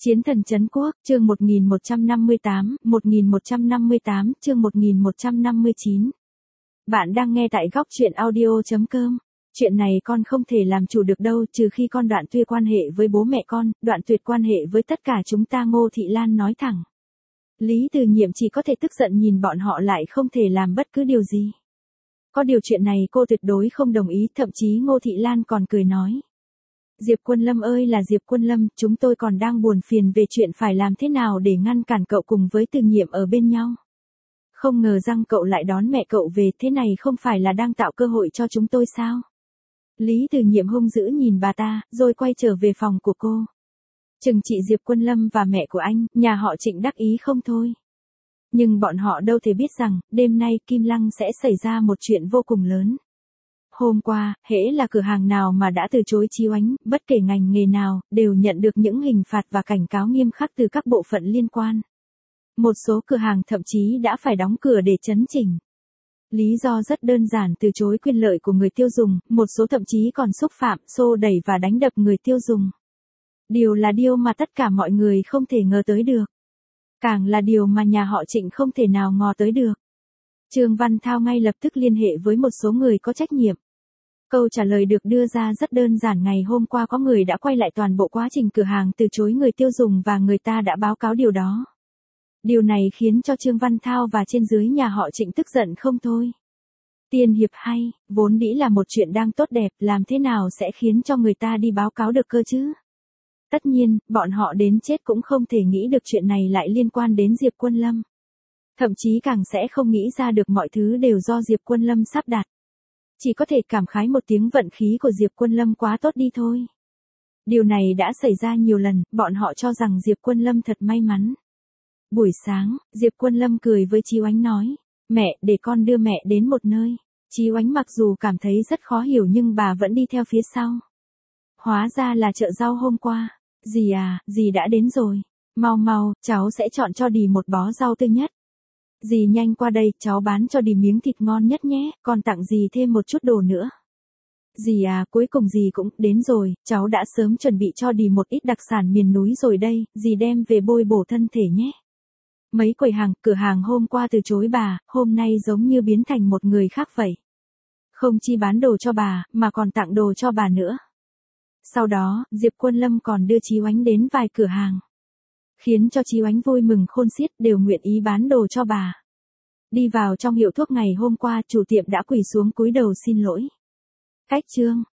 Chiến thần trấn quốc, chương 1158, chương 1159. Bạn đang nghe tại góc truyện audio.com. Chuyện này con không thể làm chủ được đâu, trừ khi con đoạn tuyệt quan hệ với bố mẹ con, đoạn tuyệt quan hệ với tất cả chúng ta. Ngô Thị Lan nói thẳng. Lý Từ Nhiệm chỉ có thể tức giận nhìn bọn họ, lại không thể làm bất cứ điều gì. Có điều chuyện này cô tuyệt đối không đồng ý, thậm chí Ngô Thị Lan còn cười nói. Diệp Quân Lâm ơi là Diệp Quân Lâm, chúng tôi còn đang buồn phiền về chuyện phải làm thế nào để ngăn cản cậu cùng với Từ Nhiệm ở bên nhau. Không ngờ rằng cậu lại đón mẹ cậu về, thế này không phải là đang tạo cơ hội cho chúng tôi sao? Lý Từ Nhiệm hung dữ nhìn bà ta, rồi quay trở về phòng của cô. Chừng chị Diệp Quân Lâm và mẹ của anh, nhà họ Trịnh đắc ý không thôi. Nhưng bọn họ đâu thể biết rằng, đêm nay Kim Lăng sẽ xảy ra một chuyện vô cùng lớn. Hôm qua, hễ là cửa hàng nào mà đã từ chối Chí Oánh, bất kể ngành nghề nào, đều nhận được những hình phạt và cảnh cáo nghiêm khắc từ các bộ phận liên quan. Một số cửa hàng thậm chí đã phải đóng cửa để chấn chỉnh. Lý do rất đơn giản, từ chối quyền lợi của người tiêu dùng, một số thậm chí còn xúc phạm, xô đẩy và đánh đập người tiêu dùng. Điều mà tất cả mọi người không thể ngờ tới được. Càng là điều mà nhà họ Trịnh không thể nào ngờ tới được. Trương Văn Thao ngay lập tức liên hệ với một số người có trách nhiệm. Câu trả lời được đưa ra rất đơn giản, ngày hôm qua có người đã quay lại toàn bộ quá trình cửa hàng từ chối người tiêu dùng và người ta đã báo cáo điều đó. Điều này khiến cho Trương Văn Thao và trên dưới nhà họ Trịnh tức giận không thôi. Tiên hiệp hay, vốn dĩ là một chuyện đang tốt đẹp, làm thế nào sẽ khiến cho người ta đi báo cáo được cơ chứ? Tất nhiên, bọn họ đến chết cũng không thể nghĩ được chuyện này lại liên quan đến Diệp Quân Lâm. Thậm chí càng sẽ không nghĩ ra được mọi thứ đều do Diệp Quân Lâm sắp đặt. Chỉ có thể cảm khái một tiếng, vận khí của Diệp Quân Lâm quá tốt đi thôi. Điều này đã xảy ra nhiều lần, bọn họ cho rằng Diệp Quân Lâm thật may mắn. Buổi sáng, Diệp Quân Lâm cười với Chí Oánh nói, mẹ, để con đưa mẹ đến một nơi. Chí Oánh mặc dù cảm thấy rất khó hiểu nhưng bà vẫn đi theo phía sau. Hóa ra là chợ rau hôm qua. Dì à, dì đã đến rồi. Mau mau, cháu sẽ chọn cho dì một bó rau tươi nhất. Dì nhanh qua đây, cháu bán cho dì miếng thịt ngon nhất nhé, còn tặng dì thêm một chút đồ nữa. Dì à, cuối cùng dì cũng đến rồi, cháu đã sớm chuẩn bị cho dì một ít đặc sản miền núi rồi đây, dì đem về bồi bổ thân thể nhé. Mấy quầy hàng, cửa hàng hôm qua từ chối bà, hôm nay giống như biến thành một người khác vậy. Không chỉ bán đồ cho bà, mà còn tặng đồ cho bà nữa. Sau đó, Diệp Quân Lâm còn đưa Chí Oánh đến vài cửa hàng. Khiến cho Chí Oánh vui mừng khôn xiết, đều nguyện ý bán đồ cho bà. Đi vào trong hiệu thuốc ngày hôm qua, chủ tiệm đã quỳ xuống cúi đầu xin lỗi. Cách chương